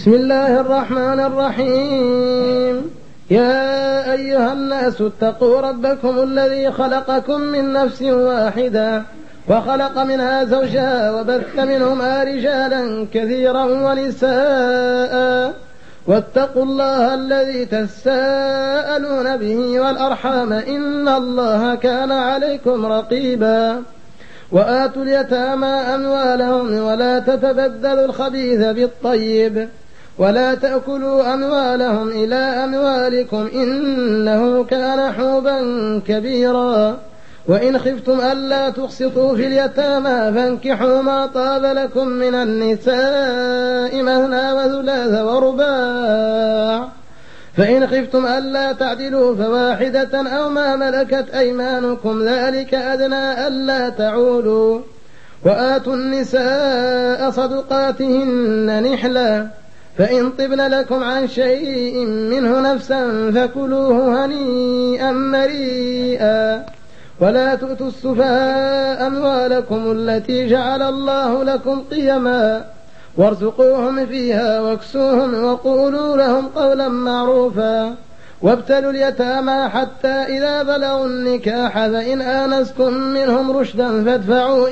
بسم الله الرحمن الرحيم. يا أيها الناس اتقوا ربكم الذي خلقكم من نفس واحدة وخلق منها زوجها وبث منهما رجالا كثيرا ونساء واتقوا الله الذي تساءلون به والأرحام إن الله كان عليكم رقيبا. وآتوا اليتامى أموالهم ولا تتبدلوا الخبيث بالطيب ولا تأكلوا أموالهم إلى أموالكم إنه كان حوبا كبيرا. وإن خفتم ألا تقسطوا في اليتامى فانكحوا ما طاب لكم من النساء مثنى وثلاث ورباع، فإن خفتم ألا تعدلوا فواحدة أو ما ملكت أيمانكم ذلك أدنى ألا تعولوا. وآتوا النساء صدقاتهن نحلة، فإن طبن لكم عن شيء منه نفسا فكلوه هنيئا مريئا. ولا تؤتوا السفهاء أموالكم التي جعل الله لكم قيما وارزقوهم فيها واكسوهم وقولوا لهم قولا معروفا. وابتلوا اليتامى حتى إذا بلغوا النكاح فإن آنستم منهم رشدا فادفعوا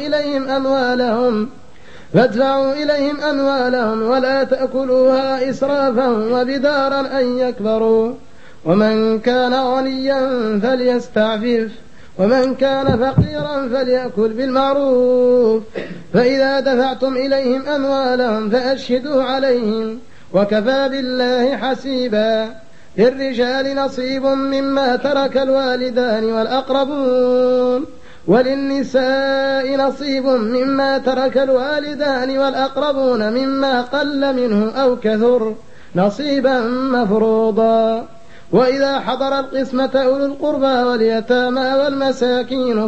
إليهم أموالهم ولا تأكلوها إسرافا وبدارا أن يكبروا. ومن كان غنيا فليستعفف ومن كان فقيرا فليأكل بالمعروف. فإذا دفعتم إليهم أموالهم فأشهدوا عليهم وكفى بالله حسيبا. للرجال نصيب مما ترك الوالدان والأقربون وللنساء نصيب مما ترك الوالدان والأقربون مما قل منه أو كثر نصيبا مفروضا. وإذا حضر القسمة أولو القربى واليتامى والمساكين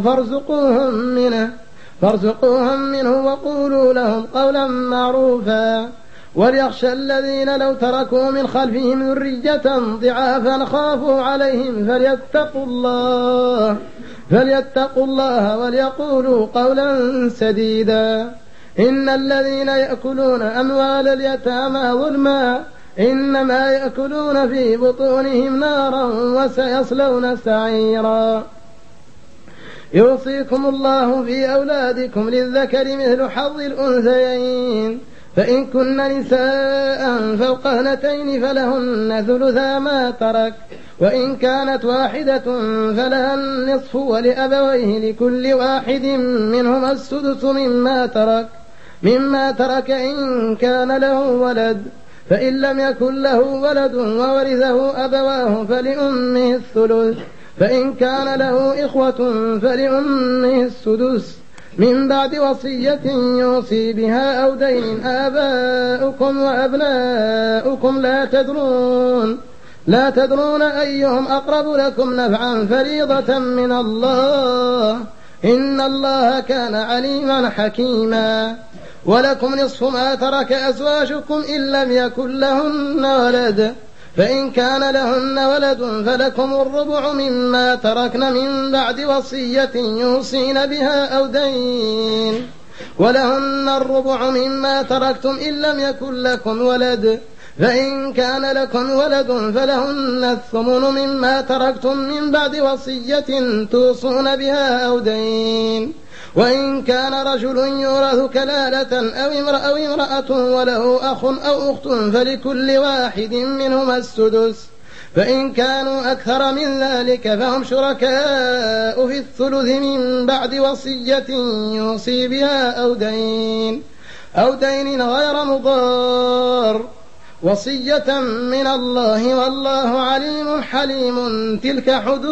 فارزقوهم منه وقولوا لهم قولا معروفا. وليخشى الذين لو تركوا من خلفهم ذرية ضعافا خافوا عليهم فليتقوا الله وليقولوا قولا سديدا. إن الذين يأكلون أموال اليتامى ظلما إنما يأكلون في بطونهم نارا وسيصلون سعيرا. يوصيكم الله في أولادكم للذكر مثل حظ الأنثيين، فإن كن نساء فوق 2 فلهن ثلثا ما ترك، وإن كانت واحدة فلها النصف ولأبويه لكل واحد منهما السدس مما ترك إن كان له ولد. فإن لم يكن له ولد وورثه أبواه فلأمه الثلث، فإن كان له إخوة فلأمه السدس من بعد وصية يوصي بها أو دين. آباؤكم وأبناؤكم لا تدرون أيهم أقرب لكم نفعا فريضة من الله إن الله كان عليما حكيما. ولكم نصف ما ترك أزواجكم إن لم يكن لهن ولد، فإن كان لهن ولد فلكم الربع مما تركن من بعد وصية يوصين بها أو دين. ولهن الربع مما تركتم إن لم يكن لكم ولد، فإن كان لكم ولد فلهن الثمن مما تركتم من بعد وصية توصون بها أو دين. وإن كان رجل يورث كلالة أو امرأة وله أخ أو أخت فلكل واحد منهما السدس، فإن كانوا أكثر من ذلك فهم شركاء في الثلث من بعد وصية يوصي بها أو دين غير مضار، وصية من الله والله عليم حليم. تلك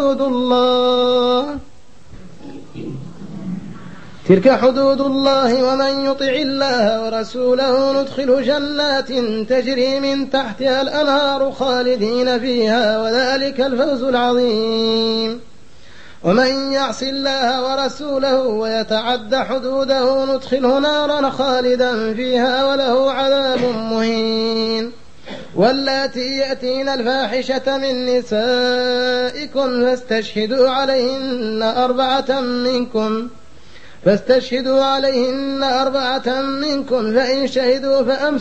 حدود الله ومن يطع الله ورسوله ندخله جنات تجري من تحتها الأنهار خالدين فيها وذلك الفوز العظيم. ومن يعص الله ورسوله ويتعد حدوده ندخله نارا خالدا فيها وله عذاب مهين. واللاتي يأتين الفاحشة من نسائكم فاستشهدوا عليهن 4 منكم فاستشهدوا عليهن 4 منكم فإن شهدوا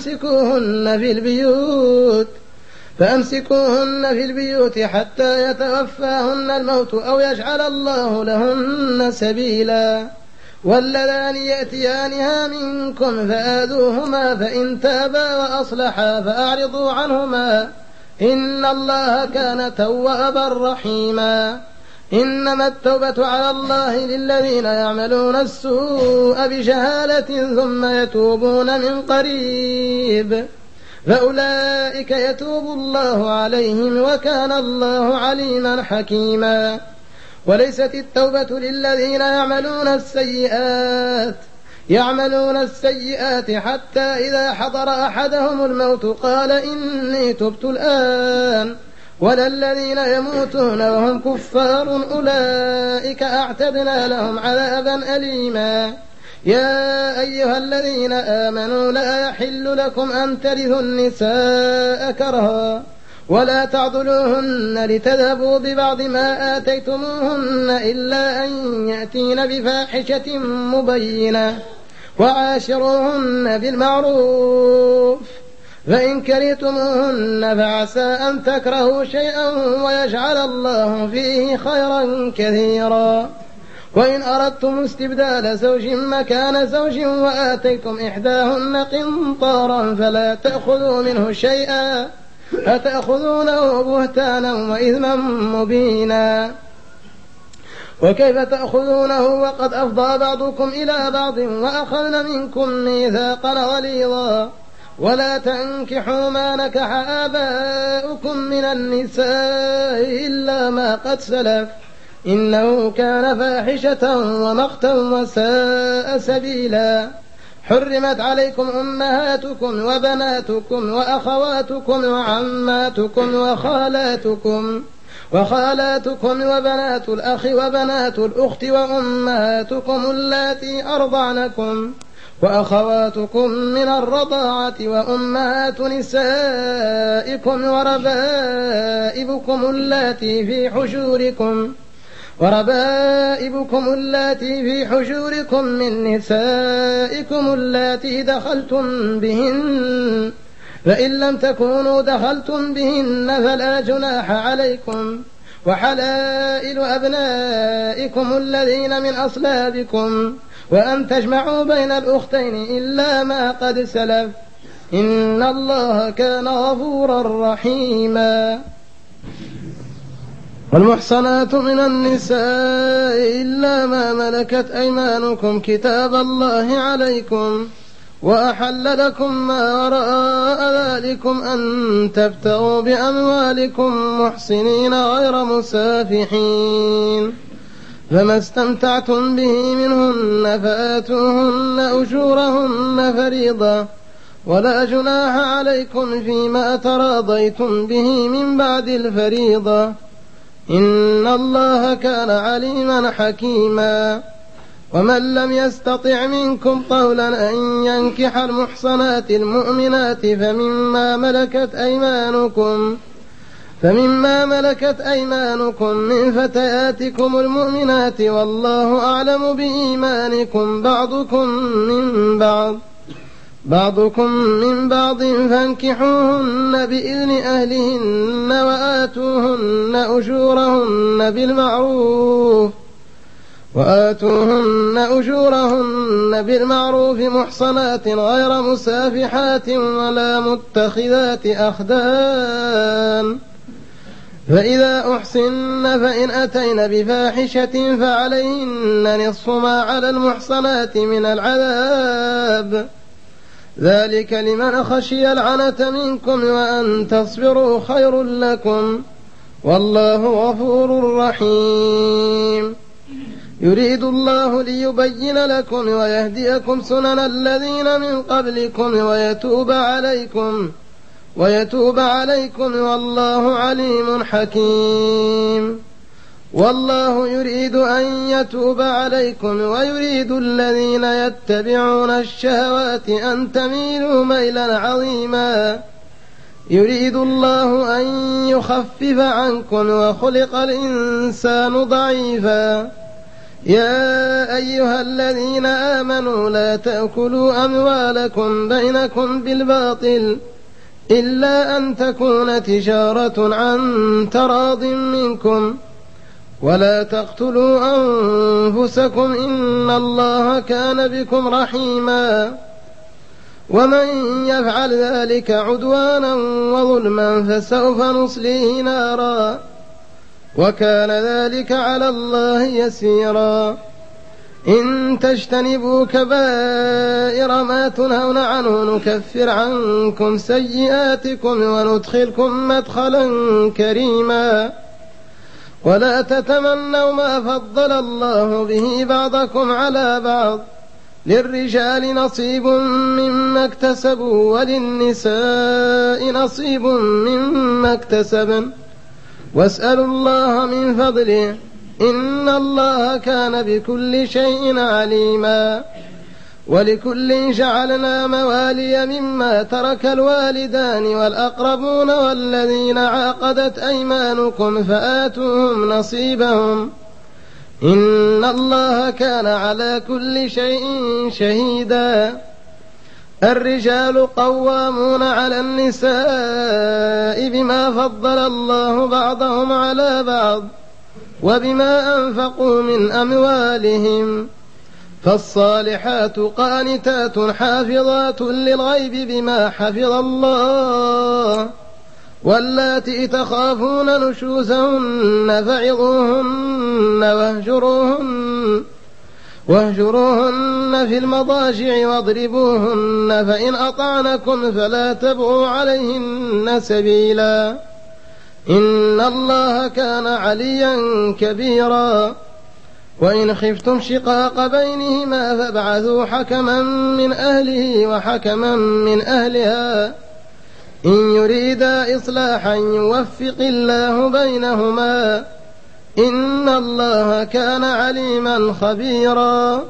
فأمسكوهن في البيوت حتى يتوفاهن الموت أو يجعل الله لهن سبيلا واللذان يأتيانها منكم فآذوهما فإن تابا وأصلحا فأعرضوا عنهما إن الله كان توابا رحيما إنما التوبة على الله للذين يعملون السوء بجهالة ثم يتوبون من قريب فأولئك يتوب الله عليهم وكان الله عليما حكيما وليست التوبة للذين يعملون السيئات حتى إذا حضر أحدهم الموت قال إني تبت الآن ولا الذين يموتون وهم كفار أولئك أعتدنا لهم عذابا أليما يا أيها الذين آمنوا لا يحل لكم أن ترثوا النساء كرها ولا تعضلوهن لتذهبوا ببعض ما آتيتموهن إلا أن يأتين بفاحشة مبينة وعاشروهن بالمعروف فإن كرهتموهن فعسى أن تكرهوا شيئا ويجعل الله فيه خيرا كثيرا وإن أردتم استبدال زوج مكان زوج وآتيتم إحداهن قنطارا فلا تأخذوا منه شيئا أتأخذونه بهتانا وإثما مبينا وكيف تأخذونه وقد أفضى بعضكم إلى بعض وأخذن منكم ميثاقا غليظا ولا تنكحوا ما نكح آباؤكم من النساء إلا ما قد سلف إنه كان فاحشة ومقتا وساء سبيلا حرمت عليكم أمهاتكم وبناتكم وأخواتكم وعماتكم وخالاتكم وبنات الأخ وبنات الأخت وأمهاتكم اللاتي أرضعنكم وأخواتكم من الرضاعة وأمهات نسائكم وربائبكم اللاتي في حجوركم من نسائكم اللاتي دخلتم بهن فإن لم تكونوا دخلتم بهن فلا جناح عليكم وحلائل أبنائكم الذين من أصلابكم وأن تجمعوا بين الأختين إلا ما قد سلف إن الله كان غفورا رحيما والمحصنات من النساء إلا ما ملكت أيمانكم كتاب الله عليكم وأحل لكم ما وراء ذلكم أن تبتغوا بأموالكم محصنين غير مسافحين فما استمتعتم به منهن فآتوهن أجورهن فريضة ولا جناح عليكم فيما تراضيتم به من بعد الفريضة إن الله كان عليما حكيما ومن لم يستطع منكم طولا أن ينكح المحصنات المؤمنات فمما ملكت أيمانكم من فتياتكم المؤمنات والله أعلم بإيمانكم بعضكم من بعض فانكحوهن بإذن أهلهن وآتوهن أجورهن بالمعروف محصنات غير مسافحات ولا متخذات أخدان فإذا أحصن فإن أتين بفاحشة فعليهن نصف ما على المحصنات من العذاب ذلك لمن خشي العنة منكم وأن تصبروا خير لكم والله غفور رحيم يريد الله ليبين لكم ويهديكم سنن الذين من قبلكم ويتوب عليكم والله عليم حكيم والله يريد أن يتوب عليكم ويريد الذين يتبعون الشهوات أن تميلوا ميلا عظيما يريد الله أن يخفف عنكم وخلق الإنسان ضعيفا يا أيها الذين آمنوا لا تأكلوا أموالكم بينكم بالباطل إلا أن تكون تجارة عن تراض منكم ولا تقتلوا أنفسكم إن الله كان بكم رحيما ومن يفعل ذلك عدوانا وظلما فسوف نصليه نارا وكان ذلك على الله يسيرا إن تجتنبوا كبائر ما تنهون عنه نكفر عنكم سيئاتكم وندخلكم مدخلا كريما ولا تتمنوا ما فضل الله به بعضكم على بعض للرجال نصيب مما اكتسبوا وللنساء نصيب مما اكتسبن واسألوا الله من فضله إن الله كان بكل شيء عليما ولكل جعلنا موالي مما ترك الوالدان والأقربون والذين عقدت أيمانكم فآتوهم نصيبهم إن الله كان على كل شيء شهيدا الرجال قوامون على النساء بما فضل الله بعضهم على بعض وبما أنفقوا من أموالهم فالصالحات قانتات حافظات للغيب بما حفظ الله واللاتي تخافون نشوزهن فعظوهن واهجروهن في المضاجع واضربوهن فإن أطعنكم فلا تبغوا عليهن سبيلا إن الله كان عليا كبيرا وإن خفتم شقاق بينهما فابعثوا حكما من أهله وحكما من أهلها إن يريدا إصلاحا يوفق الله بينهما إن الله كان عليما خبيرا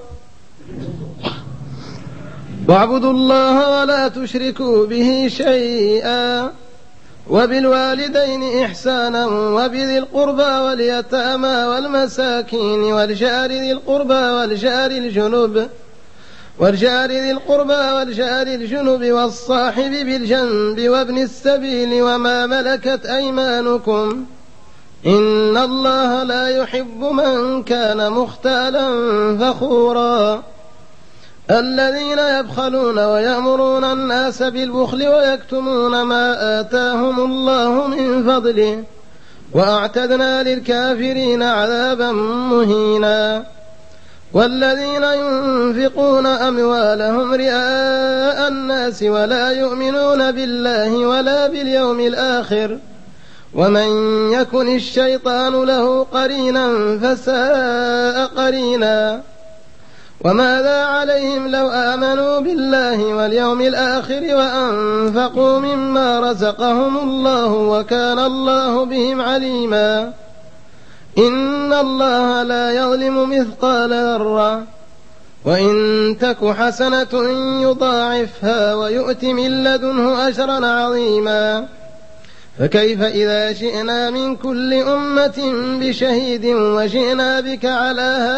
واعبدوا الله ولا تشركوا به شيئا وبالوالدين إحسانا وبذي القربى واليتامى والمساكين والجار ذي القربى والجار الجنب والصاحب بالجنب وابن السبيل وما ملكت أيمانكم إن الله لا يحب من كان مختالا فخورا الذين يبخلون ويأمرون الناس بالبخل ويكتمون ما آتاهم الله من فضله وأعتدنا للكافرين عذابا مهينا والذين ينفقون أموالهم رئاء الناس ولا يؤمنون بالله ولا باليوم الآخر ومن يكن الشيطان له قرينا فساء قرينا وماذا عليهم لو آمنوا بالله واليوم الآخر وأنفقوا مما رزقهم الله وكان الله بهم عليما إن الله لا يظلم مثقال ذرة وإن تك حسنة يضاعفها ويؤت من لدنه أجرا عظيما فكيف إذا شئنا من كل أمة بشهيد وجئنا بك على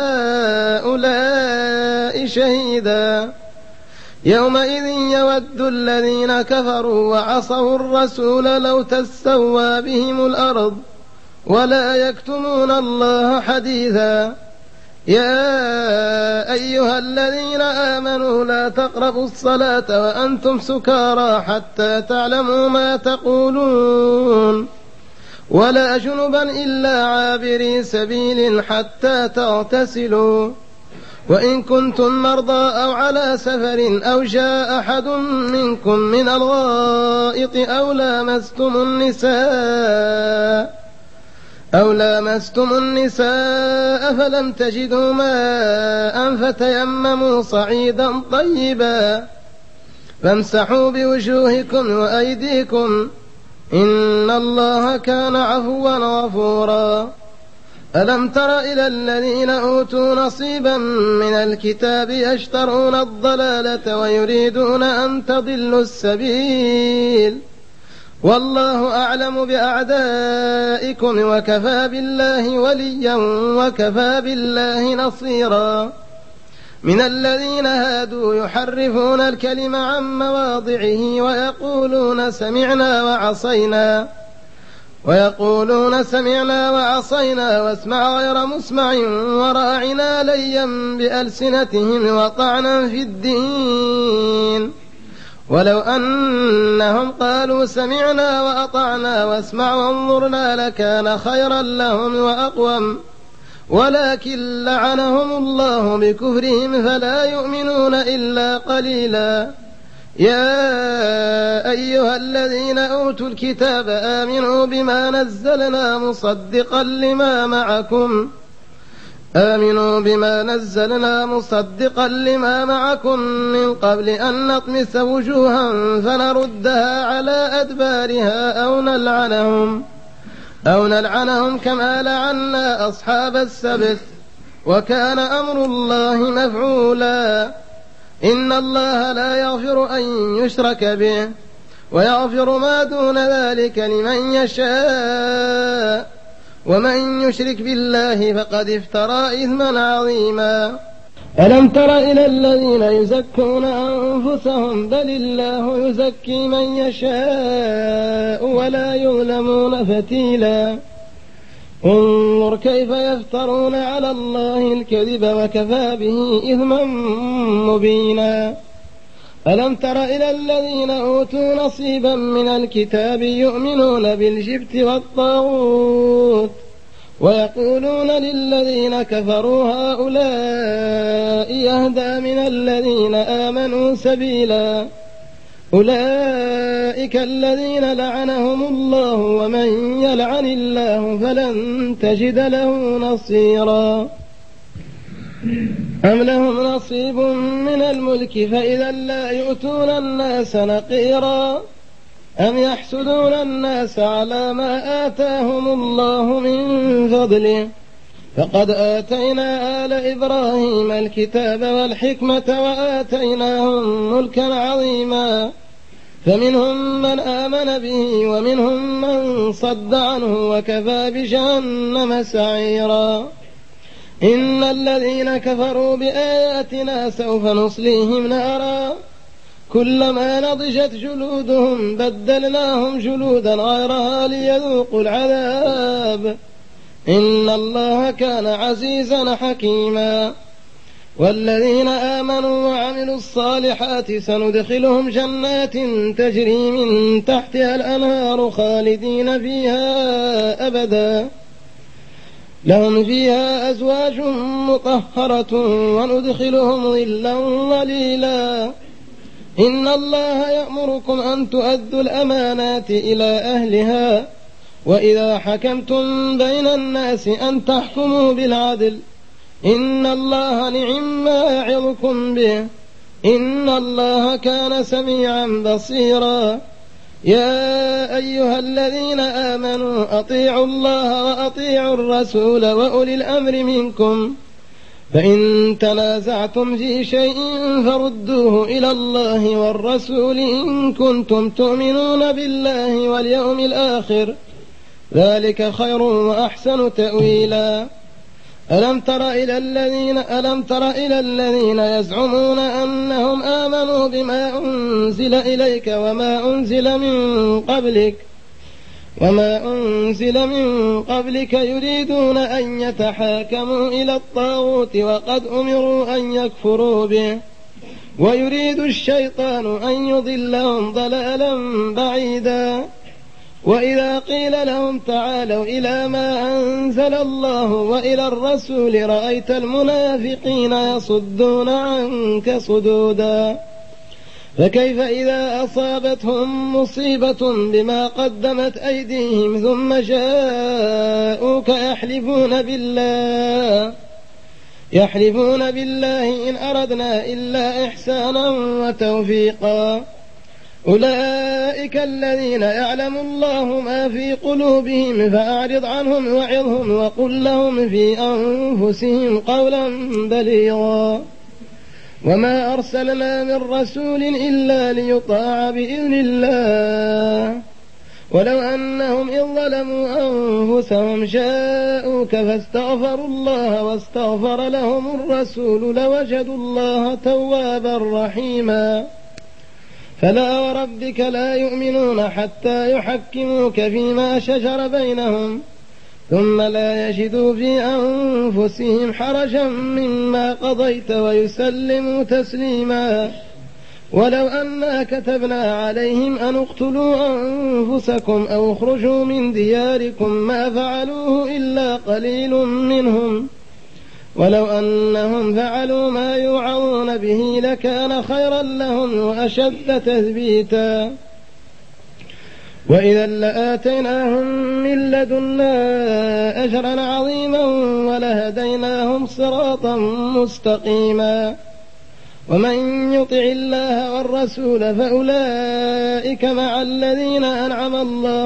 هؤلاء شهيدا يومئذ يود الذين كفروا وعصوا الرسول لو تسوى بهم الأرض ولا يكتمون الله حديثا يا أيها الذين آمنوا لا تقربوا الصلاة وأنتم سكارى حتى تعلموا ما تقولون ولا جنبا إلا عابري سبيل حتى تغتسلوا وإن كنتم مرضى أو على سفر أو جاء أحد منكم من الغائط أو لامستم النساء فلم تجدوا ماء فتيمموا صعيدا طيبا فامسحوا بوجوهكم وأيديكم إن الله كان عفوا غفورا ألم تر إلى الذين أوتوا نصيبا من الكتاب يشترون الضلالة ويريدون أن تضلوا السبيل والله أعلم بأعدائكم وكفى بالله وليا وكفى بالله نصيرا. من الذين هادوا يحرفون الكلم عن مواضعه ويقولون سمعنا وعصينا واسمع غير مسمع وراعنا ليا بألسنتهم وطعنا في الدين. ولو أنهم قالوا سمعنا وأطعنا واسمع وانظرنا لكان خيرا لهم وأقوم، ولكن لعنهم الله بكفرهم فلا يؤمنون إلا قليلا. يا أيها الذين أوتوا الكتاب آمنوا بما نزلنا مصدقا لما معكم من قبل أن نطمس وجوها فنردها على أدبارها أو نلعنهم كما لعنا أصحاب السبت، وكان أمر الله مفعولا. إن الله لا يغفر أن يشرك به ويغفر ما دون ذلك لمن يشاء، ومن يشرك بالله فقد افترى إثما عظيما. ألم تر إلى الذين يزكون أنفسهم بل الله يزكي من يشاء ولا يظلمون فتيلا. انظر كيف يفترون على الله الكذب وكفى به إثما مبينا. ألم تر إلى الذين أوتوا نصيبا من الكتاب يؤمنون بالجبت والطاغوت ويقولون للذين كفروا هؤلاء يهدى من الذين آمنوا سبيلا. أولئك الذين لعنهم الله ومن يلعن الله فلن تجد له نصيرا. أم لهم نصيب من الملك فإذا لا يؤتون الناس نقيرا. أم يحسدون الناس على ما آتاهم الله من فضله فقد آتينا آل إبراهيم الكتاب والحكمة وآتيناهم ملكا عظيما. فمنهم من آمن به ومنهم من صد عنه وكفى بجهنم سعيرا. إن الذين كفروا بآياتنا سوف نصليهم نارا كلما نضجت جلودهم بدلناهم جلودا غيرها ليذوقوا العذاب إن الله كان عزيزا حكيما. والذين آمنوا وعملوا الصالحات سندخلهم جنات تجري من تحتها الأنهار خالدين فيها أبدا لهم فيها أزواج مطهرة وندخلهم ظلا ظليلا. إن الله يأمركم أن تؤدوا الأمانات إلى أهلها وإذا حكمتم بين الناس أن تحكموا بالعدل إن الله نعم ما يعظكم به إن الله كان سميعا بصيرا. يا أيها الذين آمنوا أطيعوا الله وأطيعوا الرسول وأولي الأمر منكم فإن تنازعتم في شيء فردوه إلى الله والرسول إن كنتم تؤمنون بالله واليوم الآخر ذلك خير وأحسن تأويلا. ألم تر إلى الذين يزعمون أنهم آمنوا بما أنزل إليك وما أنزل من قبلك يريدون أن يتحاكموا إلى الطاغوت وقد أمروا أن يكفروا به ويريد الشيطان أن يضلهم ضلالا بعيدا. وإذا قيل لهم تعالوا إلى ما أنزل الله وإلى الرسول رأيت المنافقين يصدون عنك صدودا. فكيف إذا أصابتهم مصيبة بما قدمت أيديهم ثم جاءوك يحلفون بالله إن أردنا إلا إحسانا وتوفيقا. أولئك الذين يعلم الله ما في قلوبهم فأعرض عنهم وعظهم وقل لهم في أنفسهم قولا بليغا. وما أرسلنا من رسول إلا ليطاع بإذن الله ولو أنهم إذ ظلموا أنفسهم جاءوك فاستغفروا الله واستغفر لهم الرسول لوجدوا الله توابا رحيما فلا وربك لا يؤمنون حتى يحكموك فيما شجر بينهم ثم لا يجدوا في أنفسهم حرجا مما قضيت ويسلموا تسليما ولو أنا كتبنا عليهم أن اقتلوا أنفسكم أو اخرجوا من دياركم ما فعلوه إلا قليل منهم ولو أنهم فعلوا ما يوعظون به لكان خيرا لهم وأشد تثبيتا وإذا لآتيناهم من لدنا أجرا عظيما ولهديناهم صراطا مستقيما ومن يطع الله والرسول فأولئك مع الذين أنعم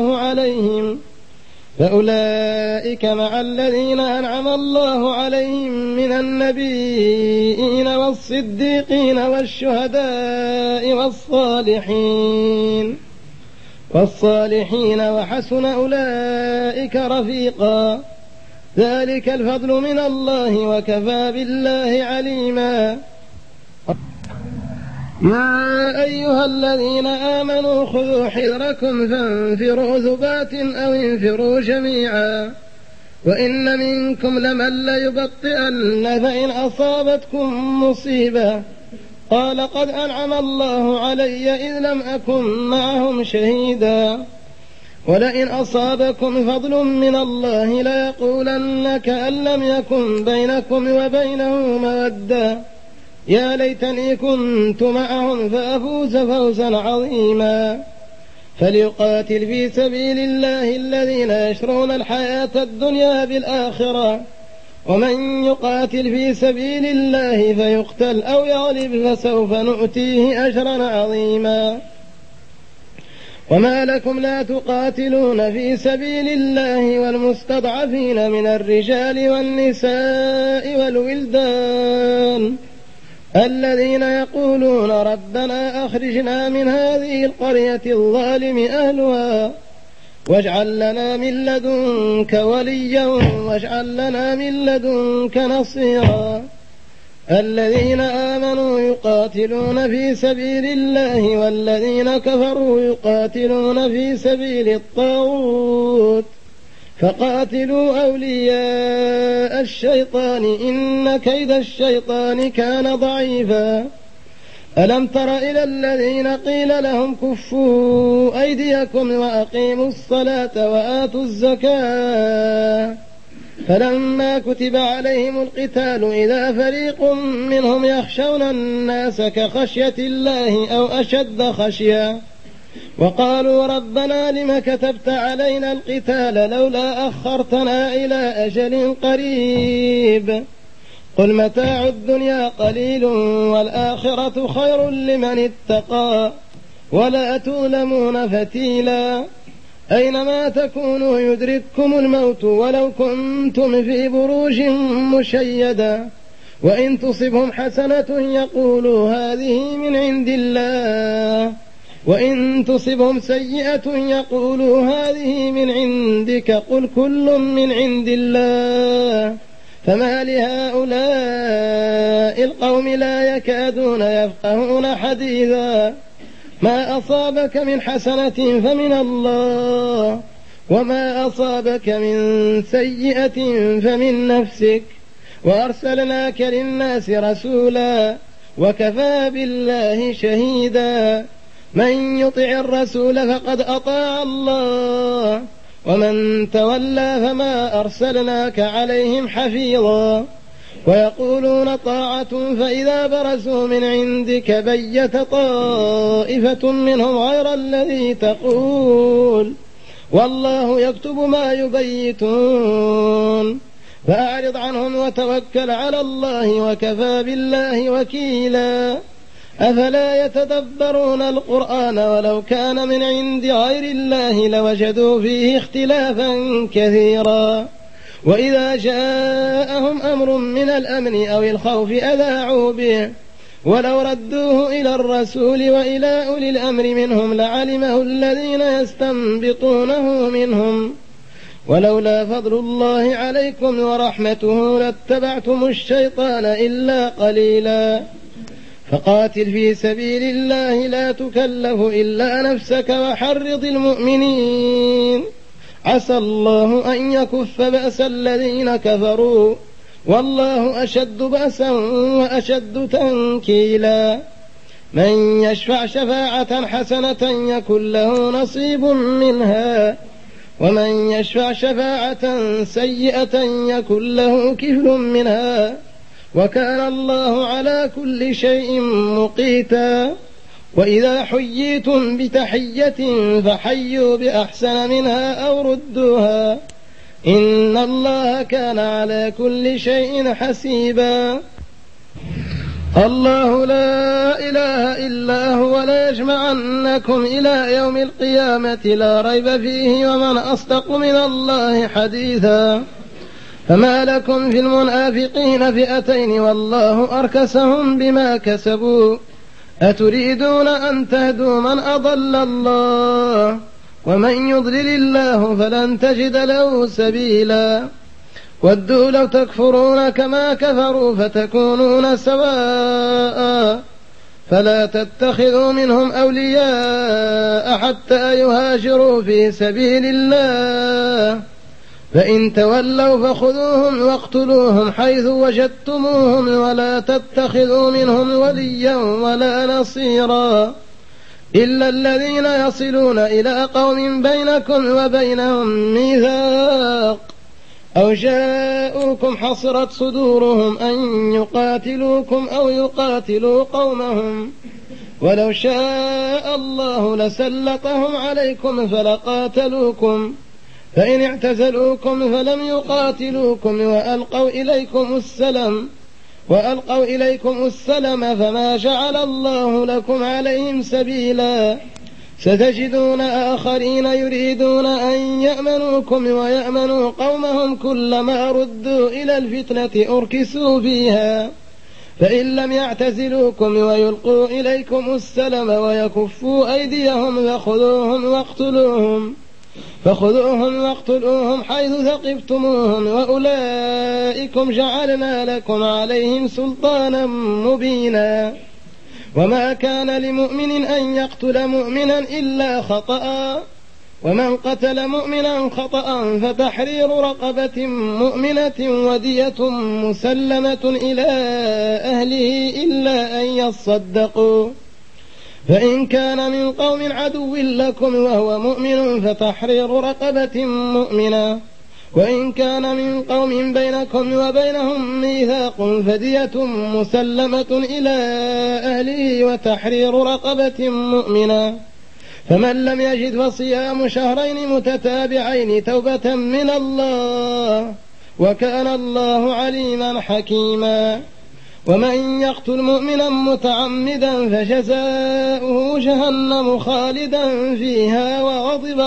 الله عليهم من النبيين والصديقين والشهداء والصالحين وحسن أولئك رفيقا ذلك الفضل من الله وكفى بالله عليما يا أيها الذين آمنوا خذوا حذركم فانفروا ثبات أو انفروا جميعا وإن منكم لمن ليبطئن فإن أصابتكم مصيبة قال قد أنعم الله علي إذ لم أكن معهم شهيدا ولئن أصابكم فضل من الله ليقولن كأن لم يكن بينكم وبينه مودة يا ليتني كنت معهم فأفوز فوزا عظيما فليقاتل في سبيل الله الذين يشرون الحياة الدنيا بالآخرة ومن يقاتل في سبيل الله فيقتل أو يغلب فسوف نؤتيه أجرا عظيما وما لكم لا تقاتلون في سبيل الله والمستضعفين من الرجال والنساء والولدان الذين يقولون ربنا أخرجنا من هذه القرية الظالم أهلها واجعل لنا من لدنك وليا واجعل لنا من لدنك نصيرا الذين آمنوا يقاتلون في سبيل الله والذين كفروا يقاتلون في سبيل الطاغوت فقاتلوا أولياء الشيطان إن كيد الشيطان كان ضعيفا ألم تر إلى الذين قيل لهم كفوا أيديكم وأقيموا الصلاة وآتوا الزكاة فلما كتب عليهم القتال إذا فريق منهم يخشون الناس كخشية الله أو أشد خشية وقالوا ربنا لم كتبت علينا القتال لولا أخرتنا إلى أجل قريب قل متاع الدنيا قليل والآخرة خير لمن اتقى ولا تظلمون فتيلا أينما تكونوا يدرككم الموت ولو كنتم في بروج مشيدة وإن تصبهم حسنة يقولوا هذه من عند الله وإن تصبهم سيئة يقولوا هذه من عندك قل كل من عند الله فما لهؤلاء القوم لا يكادون يفقهون حديثا ما أصابك من حسنة فمن الله وما أصابك من سيئة فمن نفسك وأرسلناك للناس رسولا وكفى بالله شهيدا من يطع الرسول فقد أطاع الله ومن تولى فما أرسلناك عليهم حفيظا ويقولون طاعة فإذا برزوا من عندك بيت طائفة منهم غير الذي تقول والله يكتب ما يبيتون فأعرض عنهم وتوكل على الله وكفى بالله وكيلا أفلا يتدبرون القرآن ولو كان من عند غير الله لوجدوا فيه اختلافا كثيرا وإذا جاءهم أمر من الأمن أو الخوف أذاعوا به ولو ردوه إلى الرسول وإلى أولي الأمر منهم لعلمه الذين يستنبطونه منهم ولولا فضل الله عليكم ورحمته لاتبعتم الشيطان إلا قليلا فقاتل في سبيل الله لا تكلف إلا نفسك وحرض المؤمنين عسى الله أن يكف بأس الذين كفروا والله أشد بأسا وأشد تنكيلا من يشفع شفاعة حسنة يكن له نصيب منها ومن يشفع شفاعة سيئة يكن له كفل منها وكان الله على كل شيء مقيتا وإذا حييتم بتحية فحيوا بأحسن منها أو ردوها إن الله كان على كل شيء حسيبا الله لا إله إلا هو لا يجمعنكم إلى يوم القيامة لا ريب فيه ومن أصدق من الله حديثا فما لكم في المنافقين فئتين والله أركسهم بما كسبوا أتريدون أن تهدوا من أضل الله ومن يضلل الله فلن تجد له سبيلا ودوا لو تكفرون كما كفروا فتكونون سواء فلا تتخذوا منهم أولياء حتى يهاجروا في سبيل الله فإن تولوا فخذوهم واقتلوهم حيث وجدتموهم ولا تتخذوا منهم وليا ولا نصيرا إلا الذين يصلون إلى قوم بينكم وبينهم ميثاق أو جاءوكم حصرت صدورهم أن يقاتلوكم أو يقاتلوا قومهم ولو شاء الله لسلطهم عليكم فلقاتلوكم فإن اعتزلوكم فلم يقاتلوكم وألقوا إليكم السلم فما جعل الله لكم عليهم سبيلا ستجدون آخرين يريدون أن يأمنوكم ويأمنوا قومهم كلما ردوا إلى الفتنة أركسوا فيها فإن لم يعتزلوكم ويلقوا إليكم السلم ويكفوا أيديهم فخذوهم واقتلوهم حيث ثقفتموهم وأولئكم جعلنا لكم عليهم سلطانا مبينا وما كان لمؤمن أن يقتل مؤمنا إلا خطأ ومن قتل مؤمنا خطأ فتحرير رقبة مؤمنة ودية مسلمة إلى أهله إلا أن يصدقوا فإن كان من قوم عدو لكم وهو مؤمن فتحرير رقبة مؤمنة وإن كان من قوم بينكم وبينهم ميثاق فدية مسلمة إلى أهله وتحرير رقبة مؤمنة فمن لم يجد فصيام شهرين متتابعين توبة من الله وكان الله عليما حكيما ومن يقتل مؤمنا متعمدا فجزاؤه جهنم خالدا فيها وغضب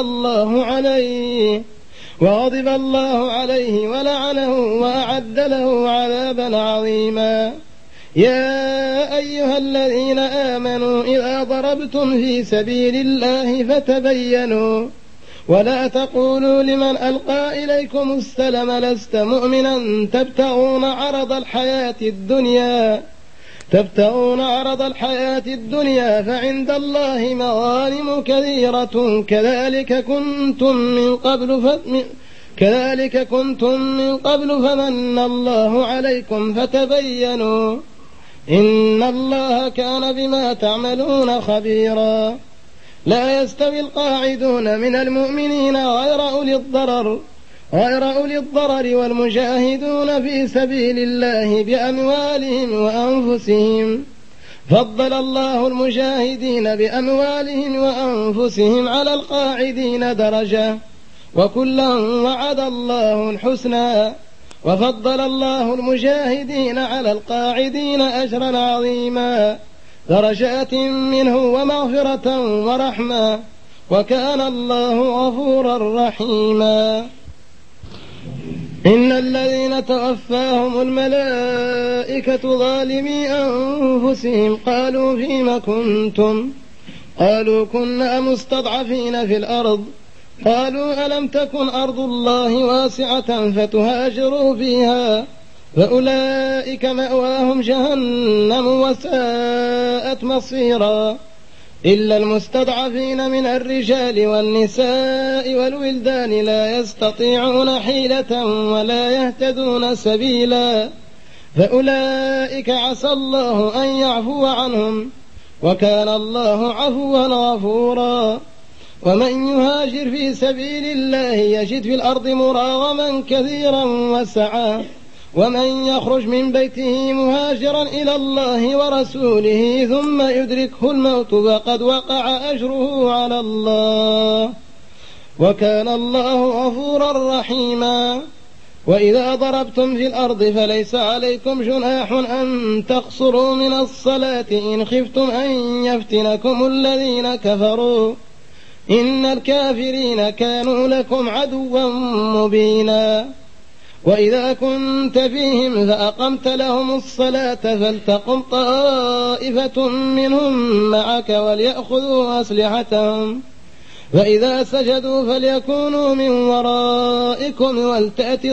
الله عليه ولعنه وأعد له عذابا عظيما يا أيها الذين آمنوا إذا ضربتم في سبيل الله فتبينوا ولا تقولوا لمن ألقى إليكم السلم لست مؤمنا تبتغون عرض الحياة الدنيا فعند الله مغانم كثيرة كذلك كنتم من قبل فمن الله عليكم فتبينوا إن الله كان بما تعملون خبيرا لا يستوي القاعدون من المؤمنين غير أولي الضرر والمجاهدون في سبيل الله بأموالهم وأنفسهم فضل الله المجاهدين بأموالهم وأنفسهم على القاعدين درجة وكلا وعد الله الحسنى وفضل الله المجاهدين على القاعدين أجرا عظيما درجات منه ومغفرة ورحمة وكان الله غفورا رحيما إن الذين توفاهم الملائكة ظالمي أنفسهم قالوا فيم كنتم؟ قالوا كنا مستضعفين في الأرض. قالوا ألم تكن أرض الله واسعة فتهاجروا فيها فأولئك مأواهم جهنم وساءت مصيرا إلا المستضعفين من الرجال والنساء والولدان لا يستطيعون حيلة ولا يهتدون سبيلا فأولئك عسى الله أن يعفو عنهم وكان الله عفوا غفورا. ومن يهاجر في سبيل الله يجد في الأرض مراغما كثيرا وسعا ومن يخرج من بيته مهاجرا إلى الله ورسوله ثم يدركه الموت فقد وقع أجره على الله وكان الله غفورا رحيما. وإذا ضربتم في الأرض فليس عليكم جناح أن تقصروا من الصلاة إن خفتم أن يفتنكم الذين كفروا إن الكافرين كانوا لكم عدوا مبينا. وإذا كنت فيهم فأقمت لهم الصلاة فلتقم طائفة منهم معك وليأخذوا أسلحتهم فإذا سجدوا فليكونوا من ورائكم ولتأت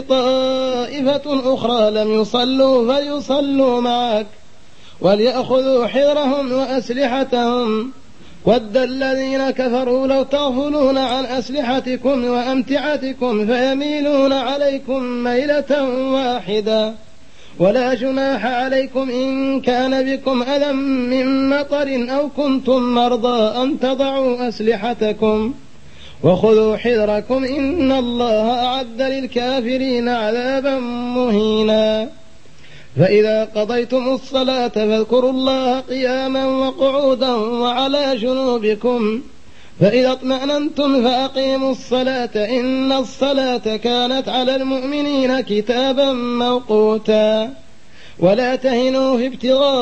طائفة أخرى لم يصلوا فليصلوا معك وليأخذوا حذرهم وأسلحتهم ود الذين كفروا لو تغفلون عن أسلحتكم وأمتعتكم فيميلون عليكم ميلة واحدة ولا جناح عليكم إن كان بكم أذى من مطر أو كنتم مرضى أن تضعوا أسلحتكم وخذوا حذركم إن الله أعد للكافرين عذابا مهينا. فإذا قضيتم الصلاة فاذكروا الله قياما وقعودا وعلى جنوبكم فإذا اطمأننتم فأقيموا الصلاة إن الصلاة كانت على المؤمنين كتابا موقوتا. ولا تهنوا في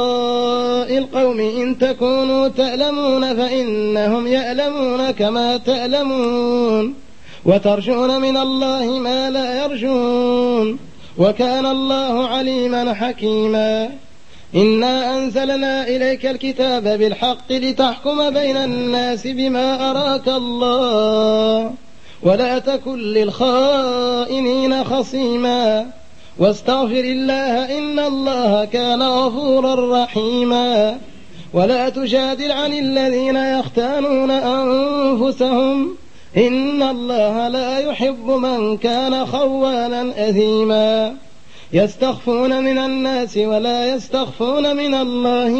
ابتغاء القوم إن تكونوا تألمون فإنهم يألمون كما تألمون وترجون من الله ما لا يرجون وكان الله عليما حكيما. إنا أنزلنا إليك الكتاب بالحق لتحكم بين الناس بما أراك الله ولا تكن للخائنين خصيما واستغفر الله إن الله كان غفورا رحيما. ولا تجادل عن الذين يختانون أنفسهم إن الله لا يحب من كان خوانا أثيما. يستخفون من الناس ولا يستخفون من الله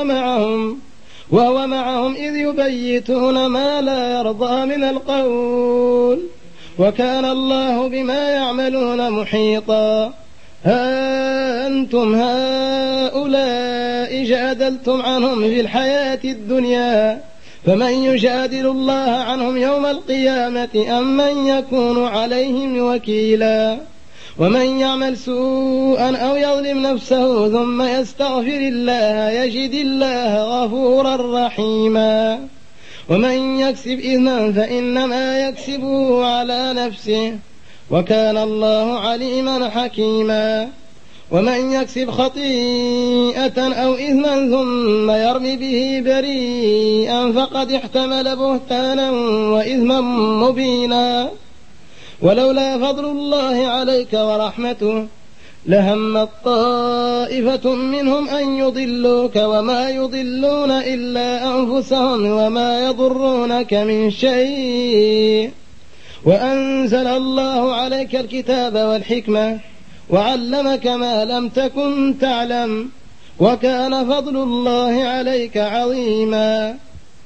وهو معهم إذ يبيتون ما لا يرضى من القول وكان الله بما يعملون محيطا. ها أنتم هؤلاء جادلتم عنهم في الحياة الدنيا فمن يجادل الله عنهم يوم القيامة أم من يكون عليهم وكيلا. ومن يعمل سوءا أو يظلم نفسه ثم يستغفر الله يجد الله غفورا رحيما. ومن يكسب إثما فإنما يكسبه على نفسه وكان الله عليما حكيما. ومن يكسب خطيئة أو إثما ثم يرمي به بريئا فقد احتمل بهتانا وإثما مبينا. ولولا فضل الله عليك ورحمته لهمت طائفة منهم أن يضلوك وما يضلون إلا أنفسهم وما يضرونك من شيء وأنزل الله عليك الكتاب والحكمة وعلمك ما لم تكن تعلم وكان فضل الله عليك عظيما.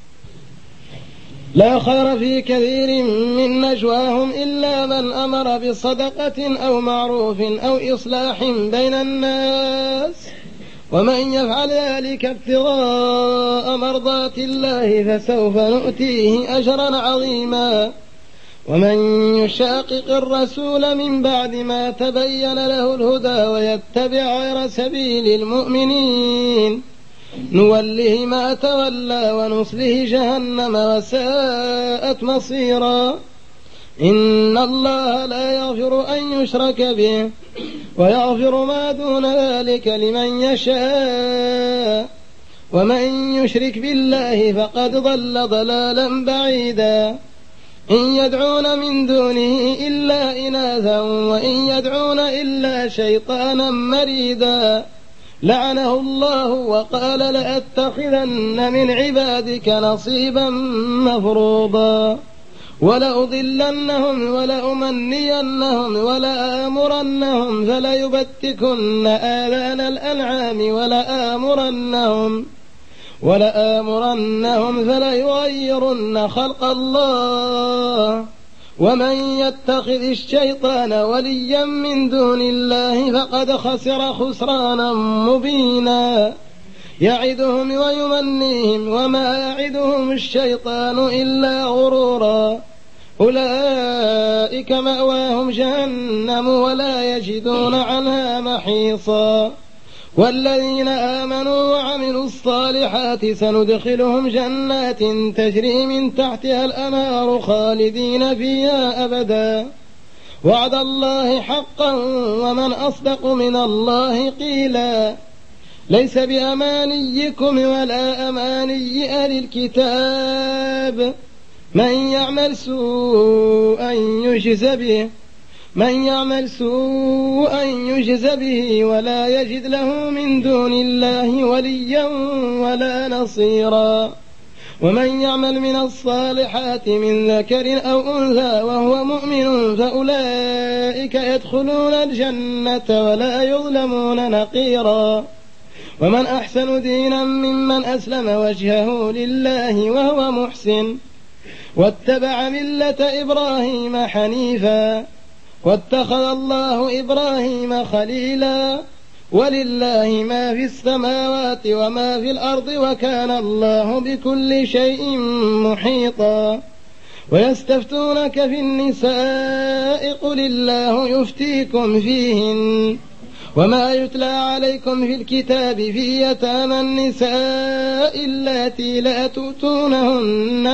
لا خير في كثير من نجواهم إلا من أمر بصدقة أو معروف أو إصلاح بين الناس ومن يفعل ذلك ابتغاء مرضات الله فسوف نؤتيه أجرا عظيما. ومن يشاقق الرسول من بعد ما تبين له الهدى ويتبع غير سبيل المؤمنين نوله ما تولى ونصله جهنم وساءت مصيرا. إن الله لا يغفر أن يشرك به ويغفر ما دون ذلك لمن يشاء ومن يشرك بالله فقد ضل ضلالا بعيدا إن يدعون من دونه إلا إناثا وإن يدعون إلا شيطانا مريدا لعنه الله وقال لأتخذن من عبادك نصيبا مفروضا ولأضلنهم ولأمنينهم ولآمرنهم فليبتكن آذان الأنعام ولآمرنهم فليغيرن خلق الله ومن يتخذ الشيطان وليا من دون الله فقد خسر خسرانا مبينا يعدهم ويمنيهم وما يعدهم الشيطان إلا غرورا أولئك مأواهم جهنم ولا يجدون عنها محيصا والذين آمنوا وعملوا الصالحات سندخلهم جنات تجري من تحتها الأنهار خالدين فيها أبدا وعد الله حقا ومن أصدق من الله قيلا ليس بأمانيكم ولا أماني أهل الكتاب من يعمل سوءا يجز به ولا يجد له من دون الله وليا ولا نصيرا ومن يعمل من الصالحات من ذكر أو أنثى وهو مؤمن فأولئك يدخلون الجنة ولا يظلمون نقيرا ومن أحسن دينا ممن أسلم وجهه لله وهو محسن واتبع ملة إبراهيم حنيفا واتخذ الله إبراهيم خليلا ولله ما في السماوات وما في الأرض وكان الله بكل شيء محيطا ويستفتونك في النساء قل الله يفتيكم فيهن وما يتلى عليكم في الكتاب في يتامى النساء اللاتي لا تؤتونهن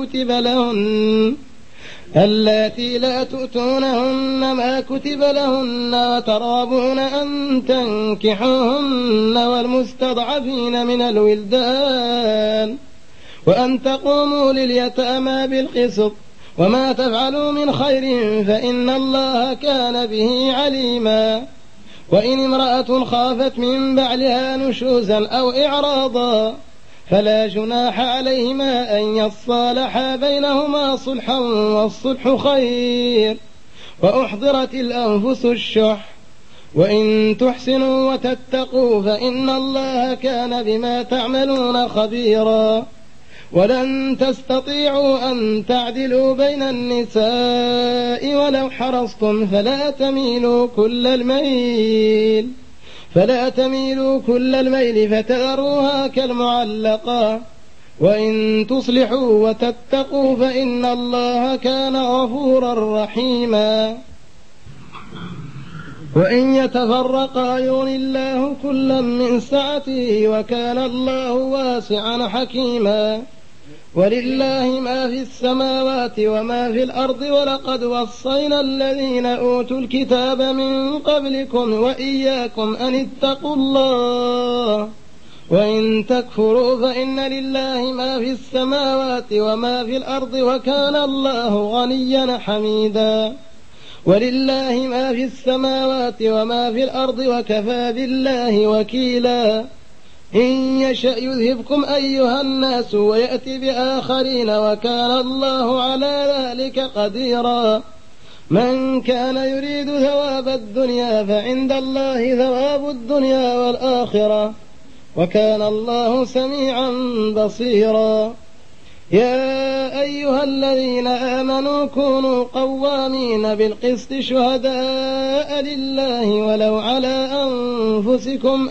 ما كتب لهن وترابون أن تنكحوهن والمستضعفين من الولدان وأن تقوموا لليتامى بالقسط وما تفعلوا من خير فإن الله كان به عليما وإن امرأة خافت من بعلها نشوزا أو إعراضا فلا جناح عليهما أن يصالحا بينهما صلحا والصلح خير وأحضرت الأنفس الشح وإن تحسنوا وتتقوا فإن الله كان بما تعملون خبيرا ولن تستطيعوا أن تعدلوا بين النساء ولو حرصتم فلا تميلوا كل الميل فتذروها كالمعلقة وإن تصلحوا وتتقوا فإن الله كان غفورا رحيما وإن يتفرقا يغني الله كلا من سعته وكان الله واسعا حكيما ولله ما في السماوات وما في الأرض ولقد وصينا الذين أوتوا الكتاب من قبلكم وإياكم أن اتقوا الله وإن تكفروا فإن لله ما في السماوات وما في الأرض وكان الله غنيا حميدا ولله ما في السماوات وما في الأرض وكفى بالله وكيلا إن يشأ يذهبكم أيها الناس ويأتي بآخرين وكان الله على ذلك قديرا من كان يريد ثواب الدنيا فعند الله ثواب الدنيا والآخرة وكان الله سميعا بصيرا يا أيها الذين آمنوا كونوا قوامين بالقسط شهداء لله ولو على أنفسكم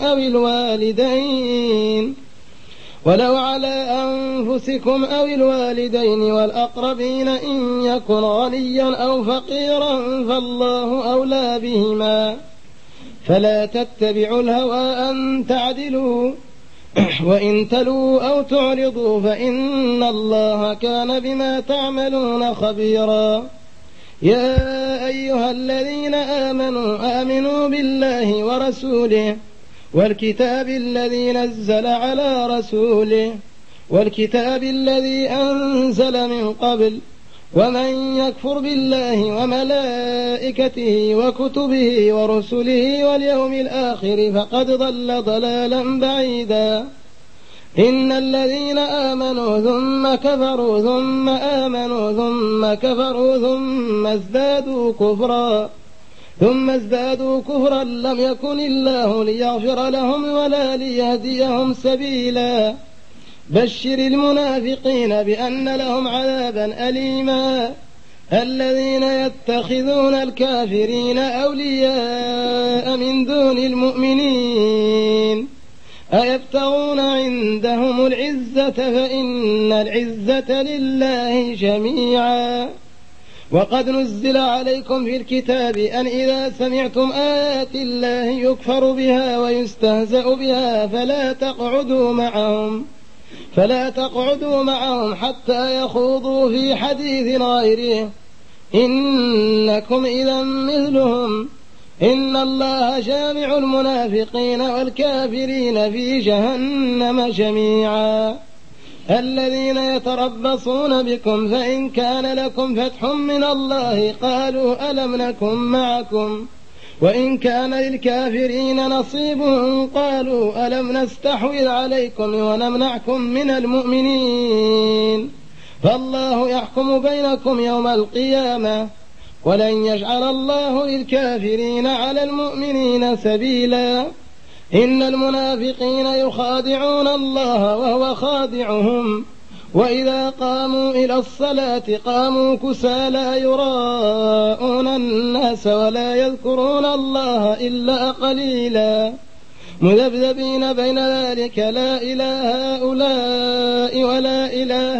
أو الوالدين والأقربين إن يكن غنيا أو فقيرا فالله أولى بهما فلا تتبعوا الهوى أن تعدلوا وإن تلوا أو تعرضوا فإن الله كان بما تعملون خبيرا يا أيها الذين آمنوا آمنوا بالله ورسوله والكتاب الذي نزل على رسوله والكتاب الذي أنزل من قبل ومن يكفر بالله وملائكته وكتبه ورسله واليوم الآخر فقد ضل ضلالا بعيدا. إن الذين آمنوا ثم كفروا ثم آمنوا ثم كفروا ثم ازدادوا كفرا لم يكن الله ليغفر لهم ولا ليهديهم سبيلا. بشر المنافقين بأن لهم عذابا أليما. الذين يتخذون الكافرين أولياء من دون المؤمنين أيبتغون عندهم العزة فإن العزة لله جميعا. وقد نزل عليكم في الكتاب أن إذا سمعتم آيات الله يكفر بها ويستهزأ بها فلا تقعدوا معهم حتى يخوضوا في حديث غيره إنكم إذا مثلهم. إن الله جامع المنافقين والكافرين في جهنم جميعا. الذين يتربصون بكم فإن كان لكم فتح من الله قالوا ألم نكن معكم وإن كان للكافرين نصيب قالوا ألم نستحوذ عليكم ونمنعكم من المؤمنين فالله يحكم بينكم يوم القيامة ولن يجعل الله للكافرين على المؤمنين سبيلا. إن المنافقين يخادعون الله وهو خادعهم وإذا قاموا إلى الصلاة قاموا كسالى يراءون الناس ولا يذكرون الله إلا قليلا مذبذبين بين ذلك لا إله هؤلاء ولا إله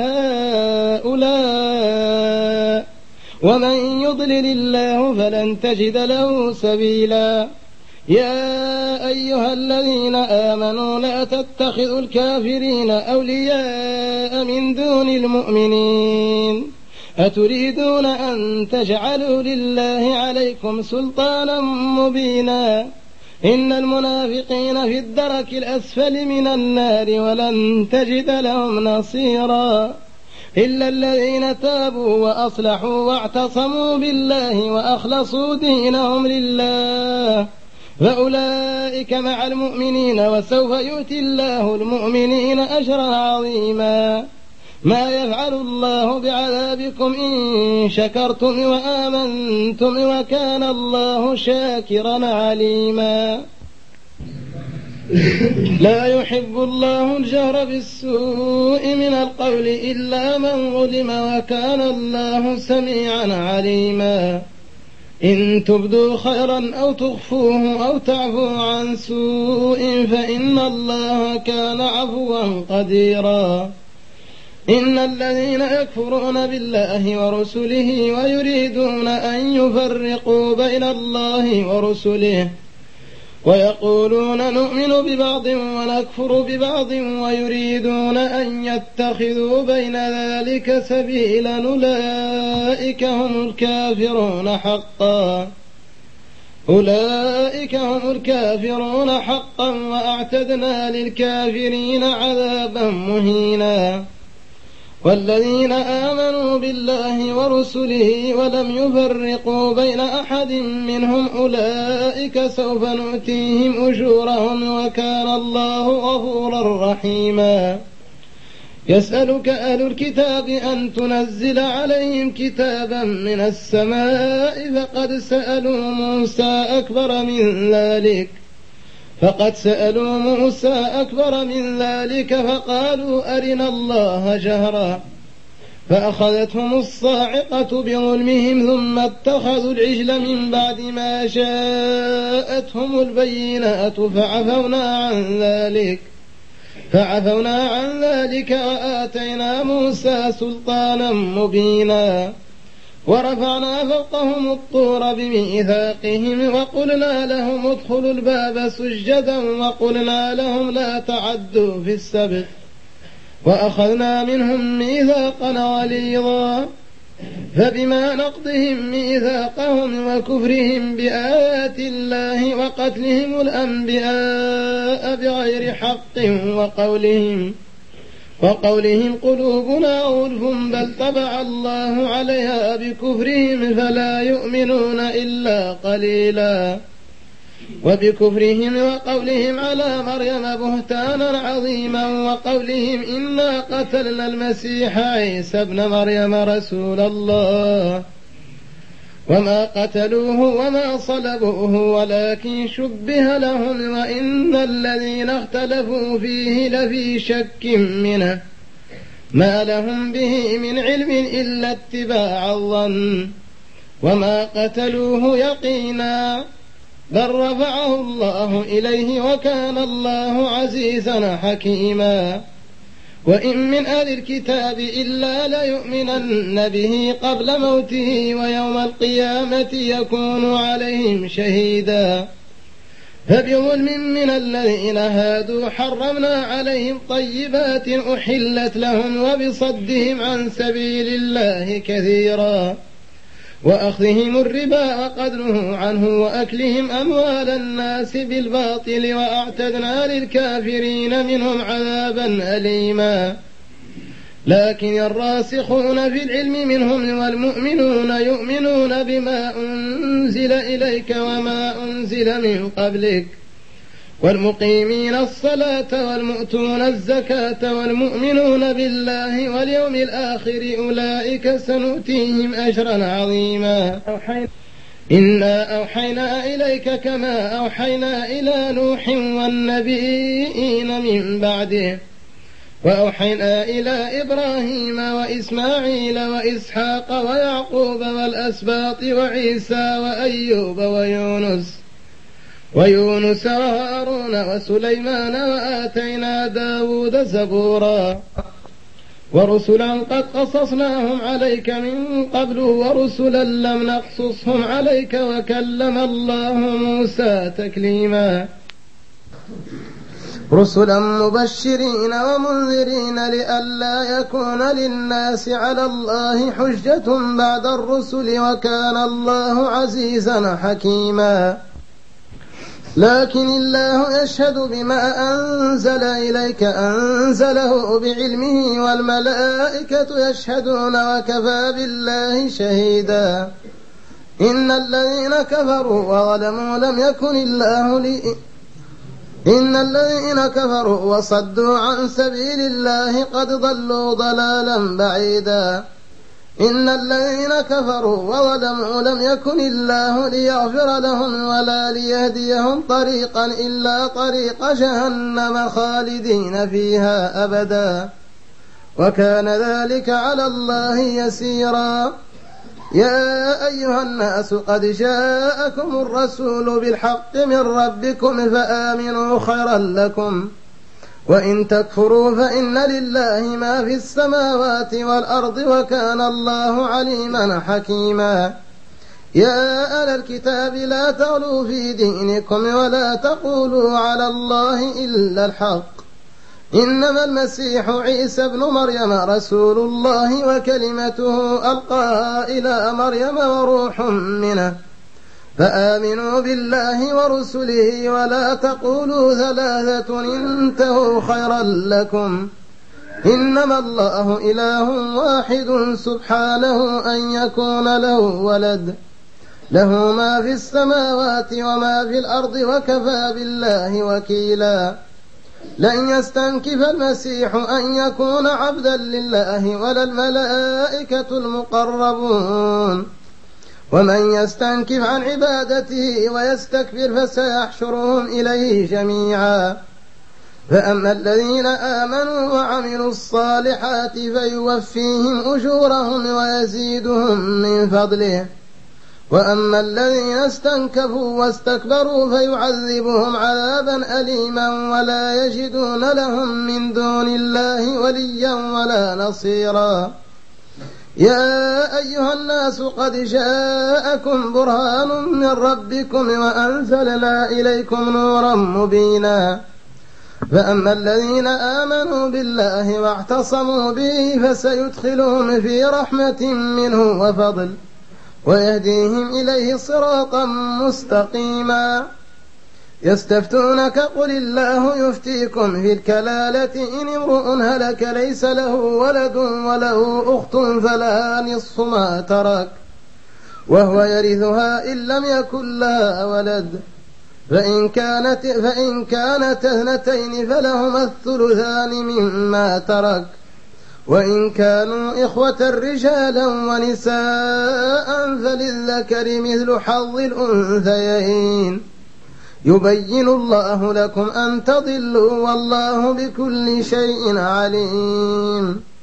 هؤلاء ومن يضلل الله فلن تجد له سبيلا. يا أيها الذين آمنوا لا تتخذوا الكافرين أولياء من دون المؤمنين أتريدون أن تجعلوا لله عليكم سلطانا مبينا. إن المنافقين في الدرك الأسفل من النار ولن تجد لهم نصيرا إلا الذين تابوا وأصلحوا واعتصموا بالله وأخلصوا دينهم لله فأولئك مع المؤمنين وسوف يؤتي الله المؤمنين أجرا عظيما. ما يفعل الله بعذابكم إن شكرتم وآمنتم وكان الله شاكرا عليما. لا يحب الله الجهر بالسوء من القول إلا من ظلم وكان الله سميعا عليما. إن تبدوا خيرا أو تخفوه أو تعفوا عن سوء فإن الله كان عفوا قديرا. إن الذين يكفرون بالله ورسله ويريدون أن يفرقوا بين الله ورسله ويقولون نؤمن ببعض ونكفر ببعض ويريدون أن يتخذوا بين ذلك سبيلا أولئك هم الكافرون حقا وأعتدنا للكافرين عذابا مهينا. والذين آمنوا بالله ورسله ولم يفرقوا بين أحد منهم أولئك سوف نؤتيهم أجورهم وكان الله غفورا رحيما. يسألك أهل الكتاب أن تنزل عليهم كتابا من السماء فقد سألوا موسى أكبر من ذلك فقالوا أرنا الله جهرا فأخذتهم الصاعقة بظلمهم ثم اتخذوا العجل من بعد ما جاءتهم البينات فعفونا عن ذلك وآتينا موسى سلطانا مبينا. ورفعنا فوقهم الطور بميثاقهم وقلنا لهم ادخلوا الباب سجدا وقلنا لهم لا تعدوا في السبت وأخذنا منهم ميثاقا غليظا. فبما نقضهم ميثاقهم وكفرهم بآيات الله وقتلهم الأنبياء بغير حق وقولهم قلوبنا غلف بل طبع الله عليها بكفرهم فلا يؤمنون إلا قليلا وبكفرهم وقولهم على مريم بهتانا عظيما وقولهم إنا قتلنا المسيح عيسى ابن مريم رسول الله وما قتلوه وما صلبوه ولكن شبه لهم وإن الذين اختلفوا فيه لفي شك منه ما لهم به من علم إلا اتباع الظن وما قتلوه يقينا بل رفعه الله إليه وكان الله عزيزا حكيما وإن من أهل الكتاب إلا ليؤمنن به قبل موته ويوم القيامة يكون عليهم شهيدا فبظلم من الذين هادوا حرمنا عليهم طيبات أحلت لهم وبصدهم عن سبيل الله كثيرا وأخذهم الربا وقد نهوا عنه وأكلهم أموال الناس بالباطل وأعتدنا للكافرين منهم عذابا أليما لكن الراسخون في العلم منهم والمؤمنون يؤمنون بما أنزل إليك وما أنزل من قبلك والمقيمين الصلاة والمؤتون الزكاة والمؤمنون بالله واليوم الآخر أولئك سنؤتيهم أجرا عظيما إنا أوحينا إليك كما أوحينا إلى نوح والنبيين من بعده وأوحينا إلى إبراهيم وإسماعيل وإسحاق ويعقوب والأسباط وعيسى وأيوب ويونس وهارون وسليمان وآتينا داود زبورا ورسلا قد قصصناهم عليك من قبل ورسلا لم نقصصهم عليك وكلم الله موسى تكليما رسلا مبشرين ومنذرين لئلا يكون للناس على الله حجة بعد الرسل وكان الله عزيزا حكيما لكن الله يشهد بما أنزل إليك أنزله بعلمه والملائكة يشهدون وكفى بالله شهيدا إن الذين كفروا وصدوا عن سبيل الله قد ضلوا ضلالا بعيدا إن الذين كفروا وظلموا لم يكن الله ليغفر لهم ولا ليهديهم طريقا إلا طريق جهنم خالدين فيها أبدا وكان ذلك على الله يسيرا يا أيها الناس قد جاءكم الرسول بالحق من ربكم فآمنوا خيرا لكم وإن تكفروا فإن لله ما في السماوات والأرض وكان الله عليما حكيما يا أهل الكتاب لا تغلوا في دينكم ولا تقولوا على الله إلا الحق إنما المسيح عيسى بن مريم رسول الله وكلمته ألقاها إلى مريم وروح منه فآمنوا بالله ورسله ولا تقولوا ثلاثة انتهوا خيرا لكم إنما الله إله واحد سبحانه أن يكون له ولد له ما في السماوات وما في الأرض وكفى بالله وكيلا لن يستنكف المسيح أن يكون عبدا لله ولا الملائكة المقربون ومن يستنكف عن عبادته ويستكبر فسيحشرهم إليه جميعا فأما الذين آمنوا وعملوا الصالحات فيوفيهم أجورهم ويزيدهم من فضله وأما الذين استنكفوا واستكبروا فيعذبهم عذابا أليما ولا يجدون لهم من دون الله وليا ولا نصيرا يا أيها الناس قد جاءكم برهان من ربكم وأنزلنا إليكم نورا مبينا فأما الذين آمنوا بالله واعتصموا به فسيدخلهم في رحمة منه وفضل ويهديهم إليه صراطا مستقيما. يستفتونك قل الله يفتيكم في الكلالة إن امرؤ هلك ليس له ولد وله أخت فلها نصف ما ترك وهو يرثها إن لم يكن لها ولد فإن كانت اثنتين فلهما الثلثان مما ترك وإن كانوا إخوة رجالا ونساء فللذكر مثل حظ الأنثيين يبين الله لكم أن تضلوا والله بكل شيء عليم.